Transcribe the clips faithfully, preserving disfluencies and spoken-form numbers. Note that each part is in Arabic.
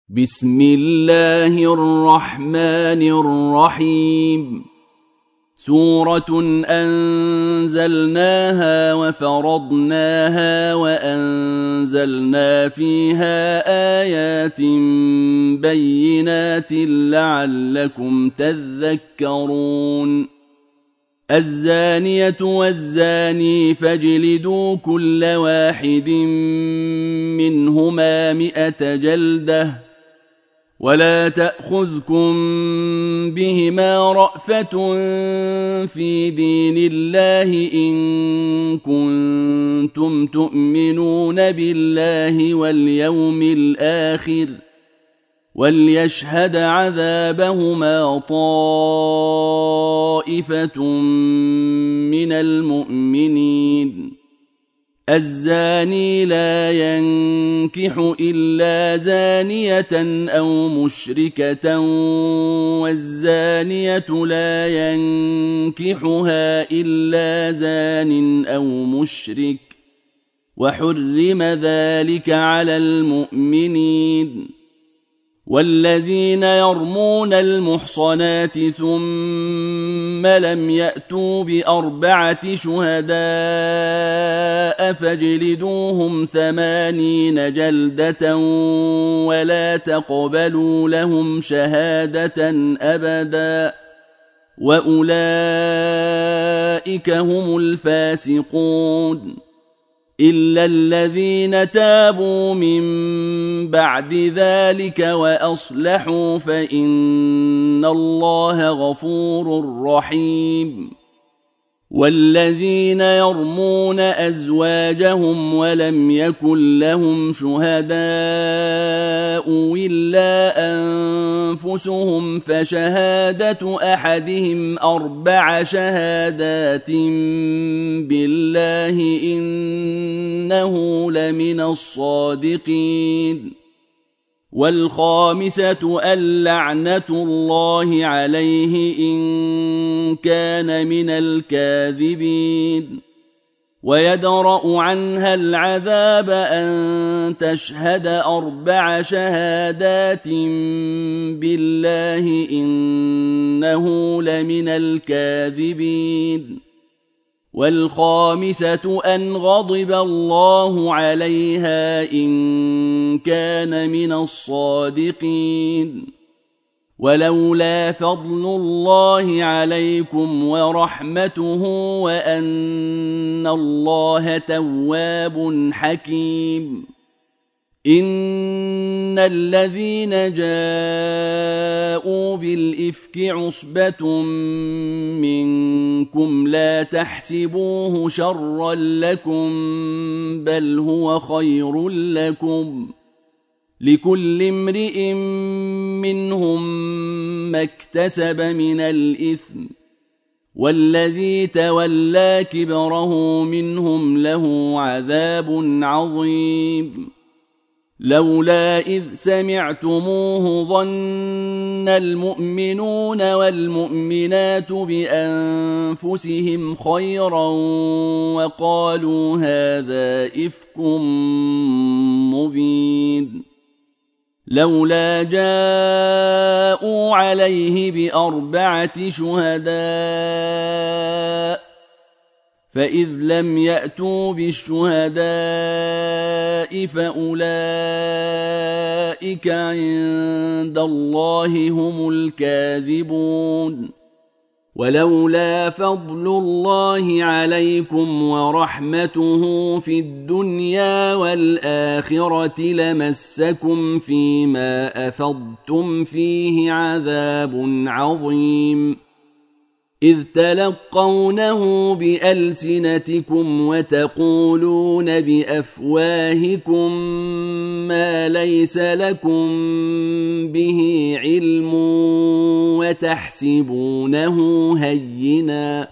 بسم الله الرحمن الرحيم سورة أنزلناها وفرضناها وأنزلنا فيها آيات بينات لعلكم تذكرون الزانية والزاني فاجلدوا كل واحد منهما مئة جلدة ولا تأخذكم بهما رأفة في دين الله إن كنتم تؤمنون بالله واليوم الآخر وليشهد عذابهما طائفة من المؤمنين الزاني لا ينكح إلا زانية أو مشركة والزانية لا ينكحها إلا زان أو مشرك وحرم ذلك على المؤمنين والذين يرمون المحصنات ثم لم يأتوا بأربعة شهداء فاجلدوهم ثمانين جلدة ولا تقبلوا لهم شهادة أبدا وأولئك هم الفاسقون إلا الذين تابوا من بعد ذلك وأصلحوا فإن الله غفور رحيم والذين يرمون أزواجهم ولم يكن لهم شهداء إلا أنفسهم فشهادة أحدهم أربع شهادات بالله إنه لمن الصادقين والخامسة اللعنة الله عليه إن كان من الكاذبين ويدرأ عنها العذاب أن تشهد أربع شهادات بالله إنه لمن الكاذبين والخامسة أن غضب الله عليها إن كان من الصادقين ولولا فضل الله عليكم ورحمته وأن الله تواب حكيم إن الذين جاءوا بالإفك عصبة منكم لا تحسبوه شرا لكم بل هو خير لكم لكل امرئ منهم ما اكتسب من الإثم والذي تولى كبره منهم له عذاب عظيم لولا إذ سمعتموه ظن المؤمنون والمؤمنات بأنفسهم خيرا وقالوا هذا إفك مبين لولا جاءوا عليه بأربعة شهداء فإذ لم يأتوا بالشهداء فأولئك عند الله هم الكاذبون ولولا فضل الله عليكم ورحمته في الدنيا والآخرة لمسكم فيما أفضتم فيه عذاب عظيم إذ تلقونه بألسنتكم وتقولون بأفواهكم ما ليس لكم به علم وتحسبونه هينا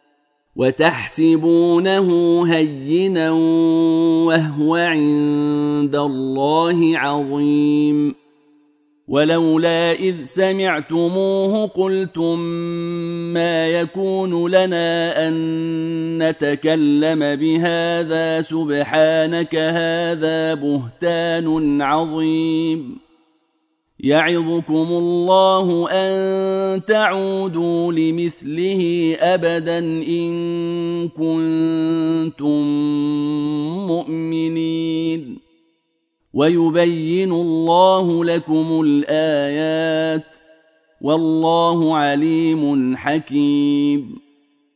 وتحسبونه هينا وهو عند الله عظيم ولولا إذ سمعتموه قلتم ما يكون لنا أن نتكلم بهذا سبحانك هذا بهتان عظيم يعظكم الله أن تعودوا لمثله أبدا إن كنتم مؤمنين ويبين الله لكم الآيات والله عليم حكيم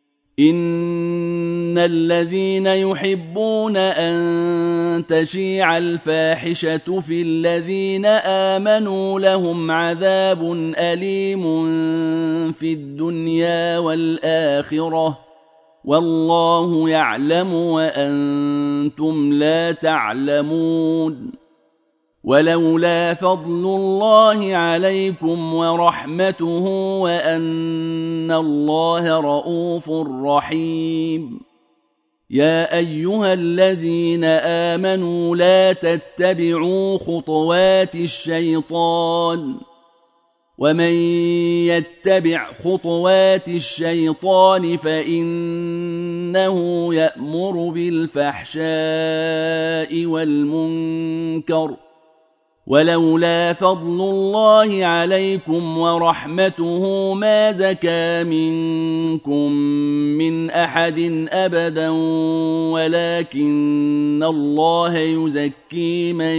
إن الذين يحبون أن تشيع الفاحشة في الذين آمنوا لهم عذاب أليم في الدنيا والآخرة والله يعلم وأنتم لا تعلمون ولولا فضل الله عليكم ورحمته وأن الله رؤوف رحيم يا أيها الذين آمنوا لا تتبعوا خطوات الشيطان ومن يتبع خطوات الشيطان فإنه يأمر بالفحشاء والمنكر ولولا فضل الله عليكم ورحمته ما زكى منكم من أحد أبدا ولكن الله يزكي من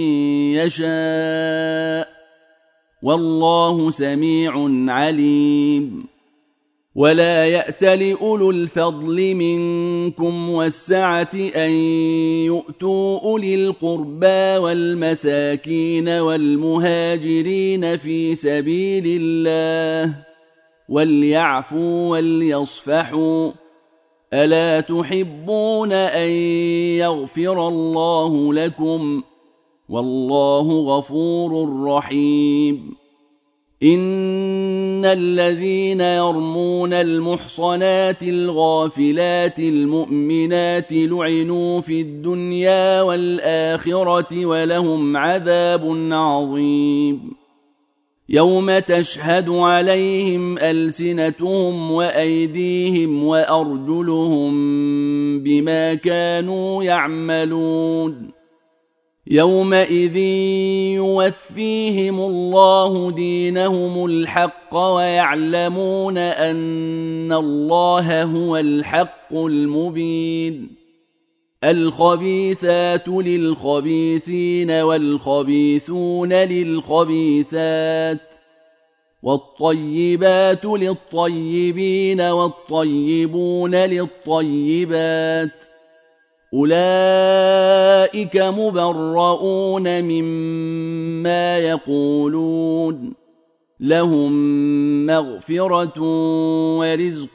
يشاء والله سميع عليم ولا يأتل أولو الفضل منكم والسعة أن يؤتوا أولي القربى والمساكين والمهاجرين في سبيل الله وليعفوا وليصفحوا ألا تحبون أن يغفر الله لكم والله غفور رحيم إن الذين يرمون المحصنات الغافلات المؤمنات لعنوا في الدنيا والآخرة ولهم عذاب عظيم يوم تشهد عليهم ألسنتهم وأيديهم وأرجلهم بما كانوا يعملون يومئذ يوفيهم الله دينهم الحق ويعلمون أن الله هو الحق المبين الخبيثات للخبيثين والخبيثون للخبيثات والطيبات للطيبين والطيبون للطيبات أولئك مبرؤون مما يقولون لهم مغفرة ورزق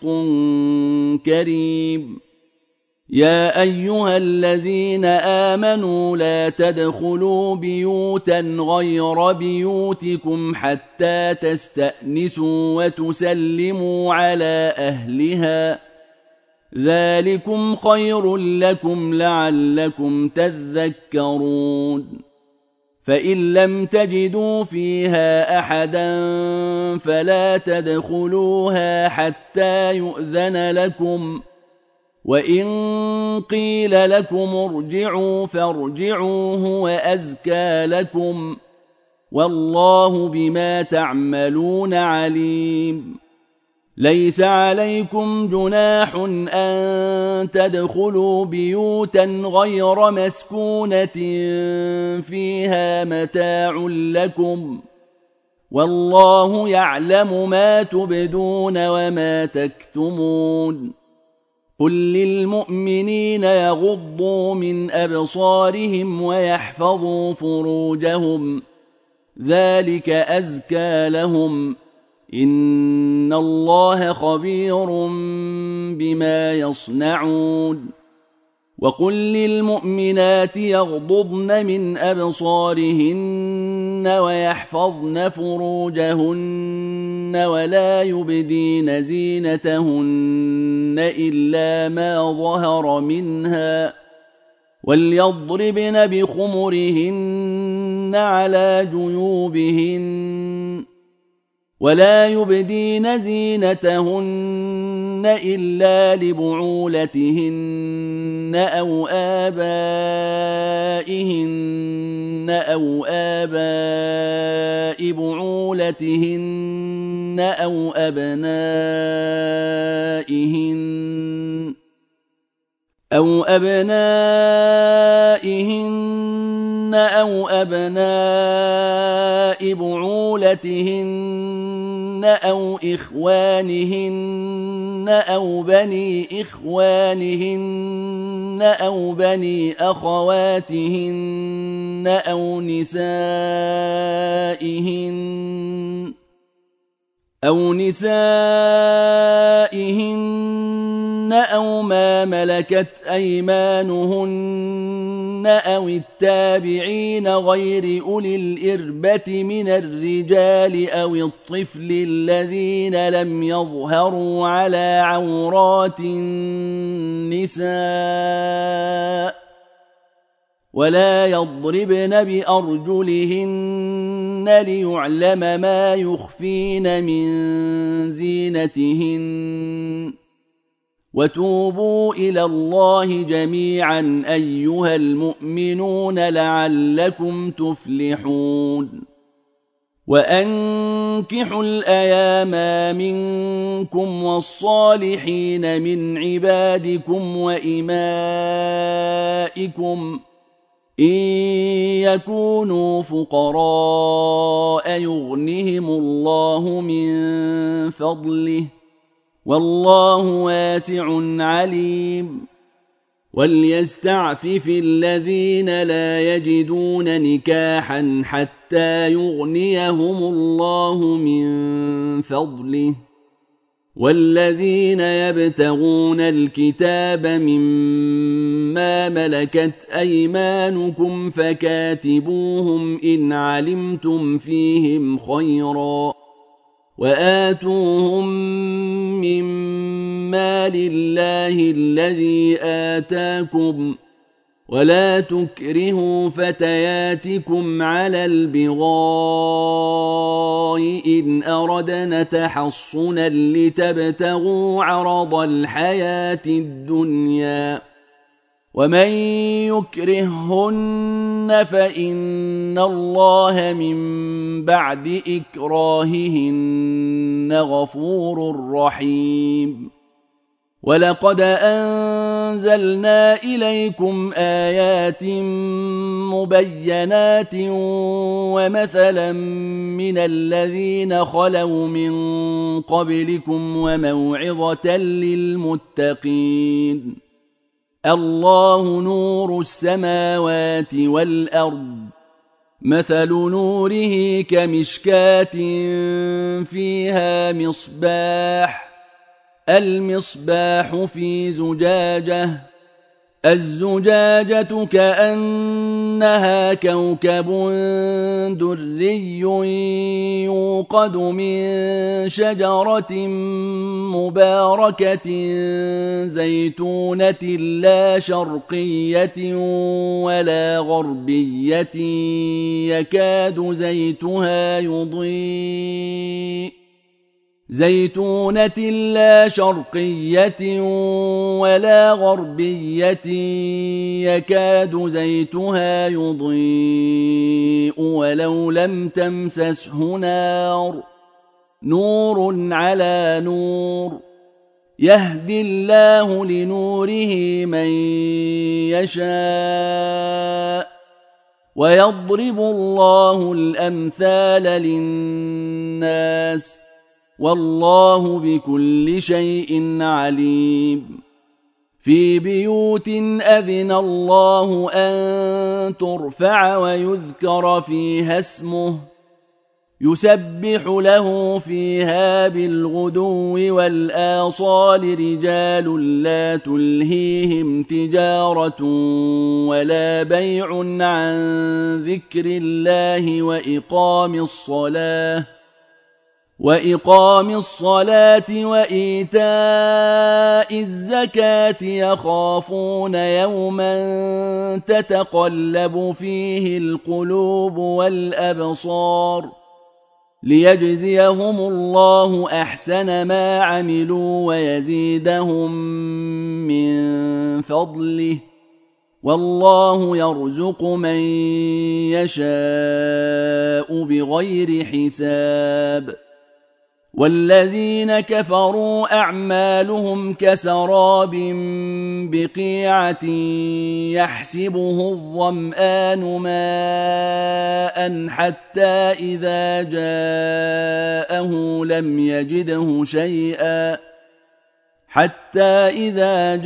كريم يا أيها الذين آمنوا لا تدخلوا بيوتا غير بيوتكم حتى تستأنسوا وتسلموا على أهلها ذلكم خير لكم لعلكم تذكرون فإن لم تجدوا فيها أحدا فلا تدخلوها حتى يؤذن لكم وإن قيل لكم ارجعوا فارجعوا هو أزكى لكم والله بما تعملون عليم ليس عليكم جناح أن تدخلوا بيوتا غير مسكونة فيها متاع لكم والله يعلم ما تبدون وما تكتمون قل للمؤمنين يغضوا من أبصارهم ويحفظوا فروجهم ذلك أزكى لهم إن الله خبير بما يصنعون وقل للمؤمنات يغضضن من أبصارهن ويحفظن فروجهن ولا يبدين زينتهن إلا ما ظهر منها وليضربن بخمرهن على جيوبهن ولا يبدين زينتهن إلا لبعولتهن أو آبائهن أو آباء بعولتهن أو أبنائهن أو أبنائهن أو أبناء بعولتهن أو إخوانهن أو بني إخوانهن أو بني أخواتهن أو نسائهن أو نسائهن أو ما ملكت أيمانهن أو التابعين غير أولي الإربة من الرجال أو الطفل الذين لم يظهروا على عورات النساء ولا يضربن بأرجلهن ليعلم ما يخفين من زينتهن وتوبوا إلى الله جميعا أيها المؤمنون لعلكم تفلحون وأنكحوا الأيام منكم والصالحين من عبادكم وإمائكم إن يكونوا فقراء يغنهم الله من فضله والله واسع عليم وليستعفف الذين لا يجدون نكاحا حتى يغنيهم الله من فضله والذين يبتغون الكتاب مما ملكت أيمانكم فكاتبوهم إن علمتم فيهم خيرا وآتوهم من مال الله الذي آتاكم ولا تكرهوا فتياتكم على البغاء إن أردنا تحصنا لتبتغوا عرض الحياة الدنيا ومن يكرههن فإن الله من بعد إكراههن غفور رحيم ولقد أنزلنا إليكم آيات مبينات ومثلا من الذين خلوا من قبلكم وموعظة للمتقين الله نور السماوات والأرض مثل نوره كمشكاة فيها مصباح المصباح في زجاجة الزجاجة كأنها كوكب دري يوقد من شجرة مباركة زيتونة لا شرقية ولا غربية يكاد زيتها يضيء زيتونة لا شرقية ولا غربية يكاد زيتها يضيء ولو لم تمسسه نار نور على نور يهدي الله لنوره من يشاء ويضرب الله الأمثال للناس والله بكل شيء عليم في بيوت أذن الله أن ترفع ويذكر فيها اسمه يسبح له فيها بالغدو والآصال رجال لا تلهيهم تجارة ولا بيع عن ذكر الله وإقام الصلاة وإقام الصلاة وإيتاء الزكاة يخافون يوما تتقلب فيه القلوب والأبصار ليجزيهم الله أحسن ما عملوا ويزيدهم من فضله والله يرزق من يشاء بغير حساب. والذين كفروا أعمالهم كسراب بقيعة يحسبه الظمآن ماء حتى إذا جاءه لم يجده شيئا حتى إذا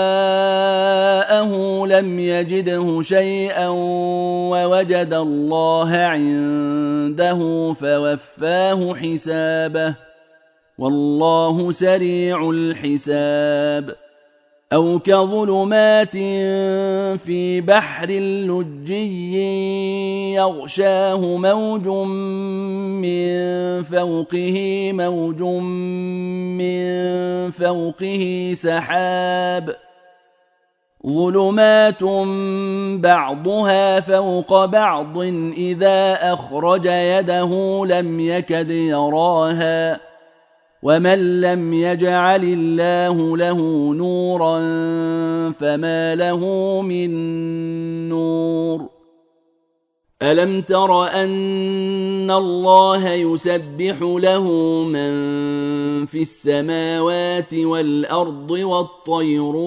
جاءه لم يجده شيئا ووجد الله عنده فوفاه حسابه والله سريع الحساب. أو كظلمات في بحر لجي يغشاه موج من فوقه موج من فوقه سحاب ظلمات بعضها فوق بعض إذا أخرج يده لم يكد يراها ومن لم يجعل الله له نورا فما له من نور. ألم تر أن الله يسبح له من في السماوات والأرض والطير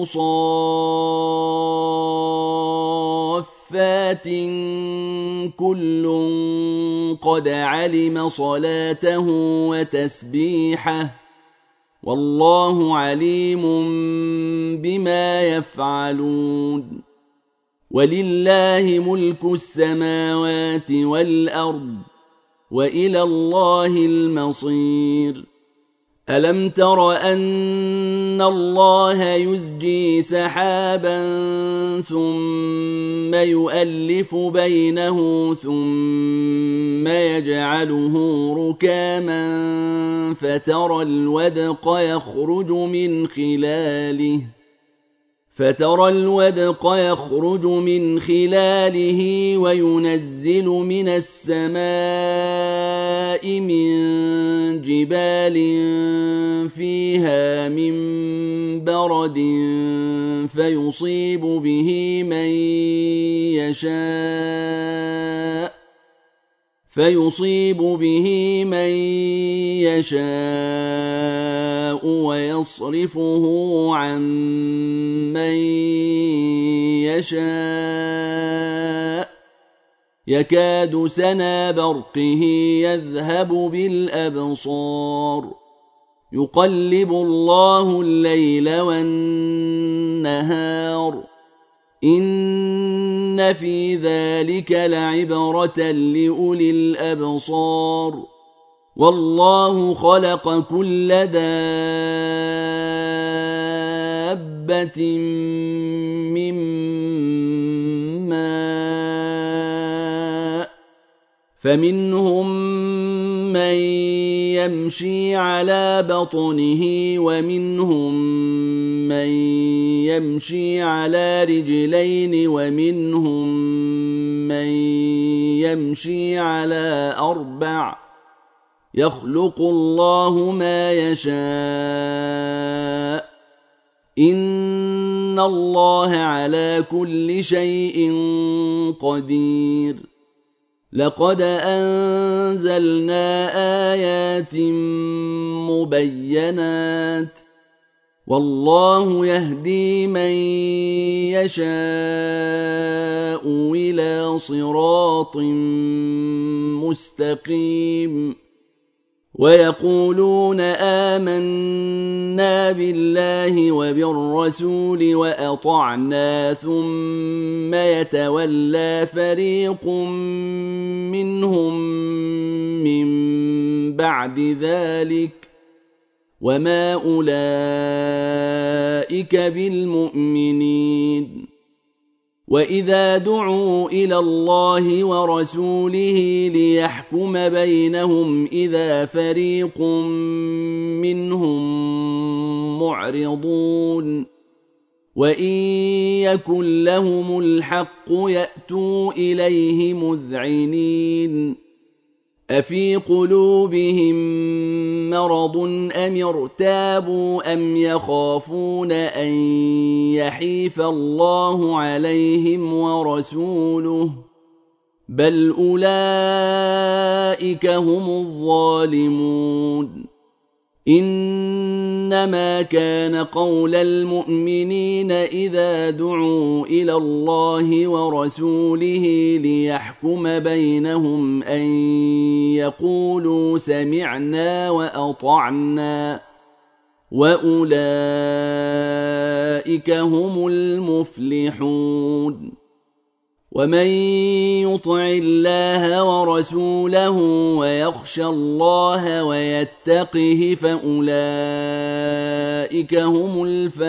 صافات كل قد علم صلاته وتسبيحه والله عليم بما يفعلون. ولله ملك السماوات والأرض وإلى الله المصير. ألم تر أن الله يزجي سحابا ثم يؤلف بينه ثم يجعله ركاما فترى الودق يخرج من خلاله فترى الودق يخرج من خلاله وينزل من السماء من جبال فيها من برد فيصيب به من يشاء فيصيب به من يشاء ويصرفه عن من يشاء يكاد سنا برقه يذهب بالأبصار يقلب الله الليل والنهار إن في ذلك لعبرة لأولي الأبصار والله خلق كل دابة من ماء فمنهم من يمشي على بطنه ومنهم من يمشي على رجلين ومنهم من يمشي على أربع يخلق الله ما يشاء إن الله على كل شيء قدير. لقد أنزلنا آيات مبينات والله يهدي من يشاء إلى صراط مستقيم. ويقولون آمنا بالله وبالرسول وأطعنا ثم يتولى فريق منهم من بعد ذلك وما أولئك بالمؤمنين. وإذا دعوا إلى الله ورسوله ليحكم بينهم إذا فريق منهم معرضون وإن يكن لهم الحق يأتوا إليه مذعنين أفي قلوبهم مرض أم ارتابوا أم يخافون أن يحيف الله عليهم ورسوله بل أولئك هم الظالمون إنما كان قول المؤمنين إذا دعوا إلى الله ورسوله ليحكم بينهم أن يقولوا سمعنا وأطعنا وأولئك هم المفلحون ومن يطع الله ورسوله ويخشى الله ويتقه فأولئك هم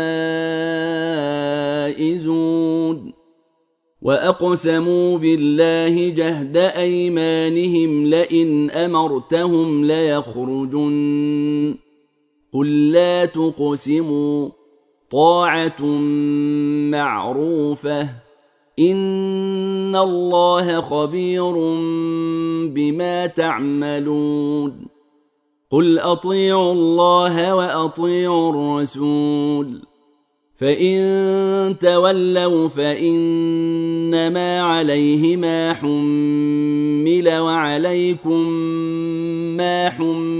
الفائزون وأقسموا بالله جهد أيمانهم لئن أمرتهم ليخرجن قل لا تقسموا طاعة معروفة إن الله خبير بما تعملون قل أطيعوا الله وأطيعوا الرسول فإن تولوا فإنما عليه ما حمل وعليكم ما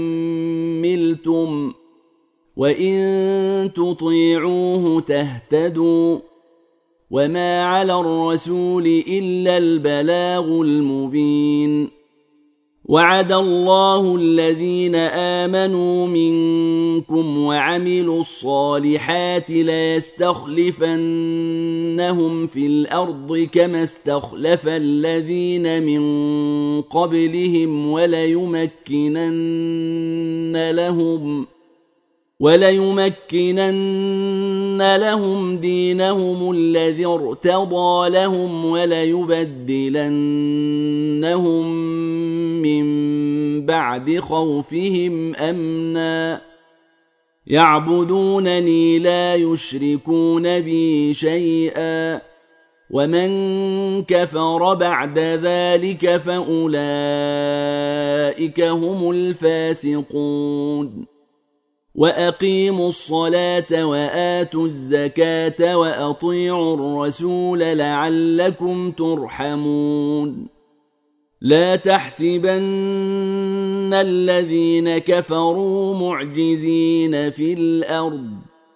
حملتم وإن تطيعوه تهتدوا وما على الرسول إلا البلاغ المبين وعد الله الذين آمنوا منكم وعملوا الصالحات ليستخلفنهم في الأرض كما استخلف الذين من قبلهم وليمكنن لهم وليمكنن لهم دينهم الذي ارتضى لهم وليبدلنهم من بعد خوفهم أمنا يعبدونني لا يشركون بي شيئا ومن كفر بعد ذلك فأولئك هم الفاسقون وأقيموا الصلاة وآتوا الزكاة وأطيعوا الرسول لعلكم ترحمون لا تحسبن الذين كفروا معجزين في الأرض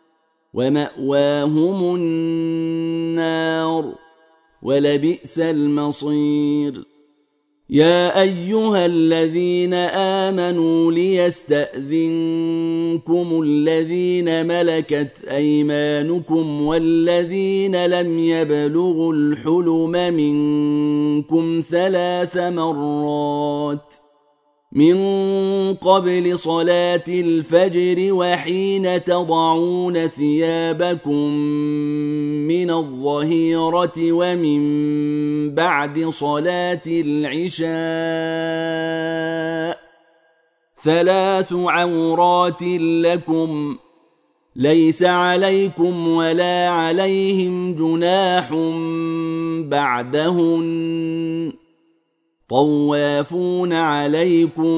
ومأواهم النار ولبئس المصير يا أيها الذين آمنوا ليستأذنكم الذين ملكت أيمانكم والذين لم يبلغوا الحلم منكم ثلاث مرات من قبل صلاة الفجر وحين تضعون ثيابكم من الظهيرة ومن بعد صلاة العشاء ثلاث عورات لكم ليس عليكم ولا عليهم جناح بعدهن طوافون عليكم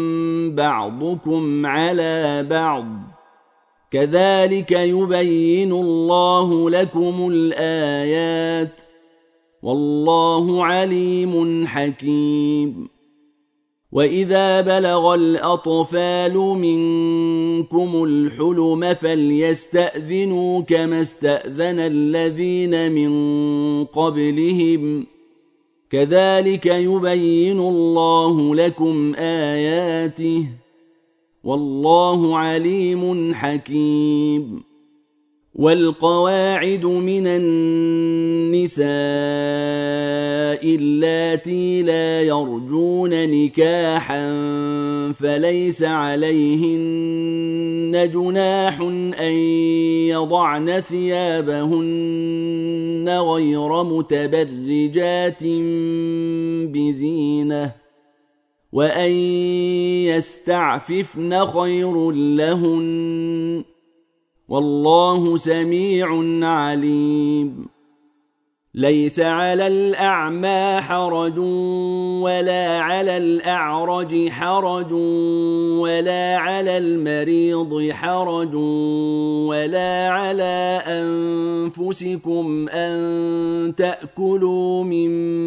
بعضكم على بعض كذلك يبين الله لكم الآيات والله عليم حكيم وإذا بلغ الأطفال منكم الحلم فليستأذنوا كما استأذن الذين من قبلهم كذلك يبين الله لكم آياته والله عليم حكيم والقواعد من النساء اللاتي لا يرجون نكاحا فليس عليهن جناح أن يضعن ثيابهن غير متبرجات بزينة وأن يستعففن خير لهن والله سميع عليم ليس على الأعمى حرج ولا على الأعرج حرج ولا على المريض حرج ولا على أنفسكم أن تأكلوا من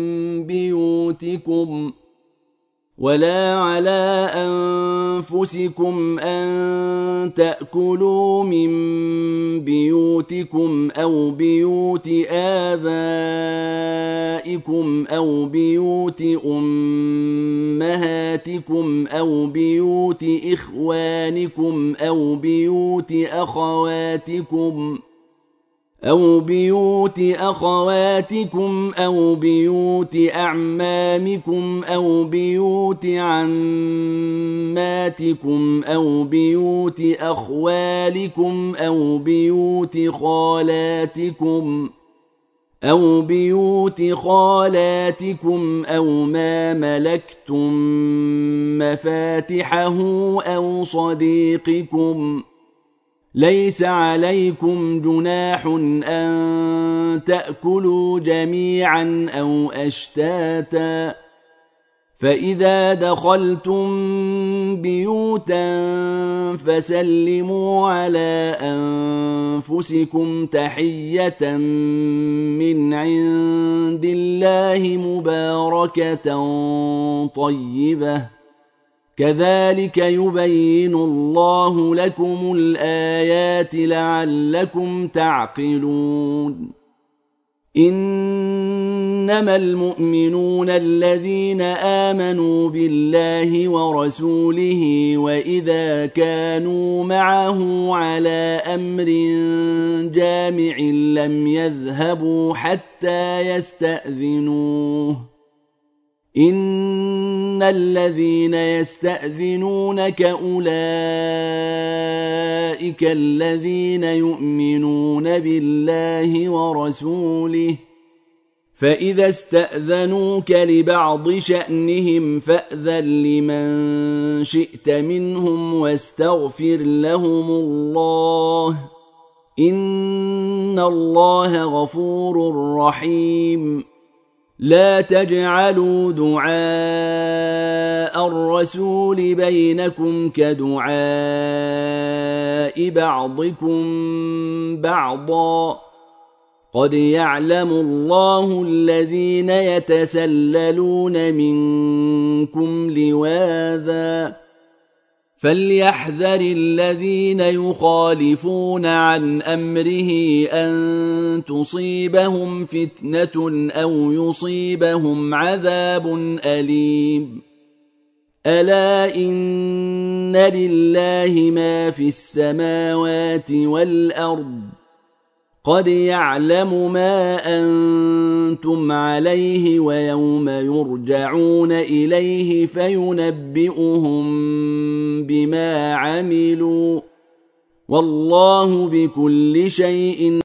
بيوتكم ولا على أنفسكم أن تأكلوا من بيوتكم أو بيوت آبائكم أو بيوت أمهاتكم أو بيوت إخوانكم أو بيوت أخواتكم أو بيوت أخواتكم أو بيوت أعمامكم أو بيوت عماتكم أو بيوت أخوالكم أو بيوت خالاتكم أو بيوت خالاتكم أو ما ملكتم مفاتحه أو صديقكم. ليس عليكم جناح أن تأكلوا جميعا أو أشتاتا، فإذا دخلتم بيوتا فسلموا على أنفسكم تحية من عند الله مباركة طيبة، كذلك يبين الله لكم الآيات لعلكم تعقلون. إنما المؤمنون الذين آمنوا بالله ورسوله وإذا كانوا معه على أمر جامع لم يذهبوا حتى يستأذنوه. إن الذين يستأذنونك أولئك الذين يؤمنون بالله ورسوله، فإذا استأذنوك لبعض شأنهم فأذن لمن شئت منهم واستغفر لهم الله، إن الله غفور رحيم. لا تجعلوا دعاء الرسول بينكم كدعاء بعضكم بعضا، قد يعلم الله الذين يتسللون منكم لواذا، فليحذر الذين يخالفون عن أمره أن تصيبهم فتنة أو يصيبهم عذاب أليم. ألا إن لله ما في السماوات والأرض، قد يعلم ما أنتم عليه ويوم يرجعون إليه فينبئهم بما عملوا، والله بكل شيء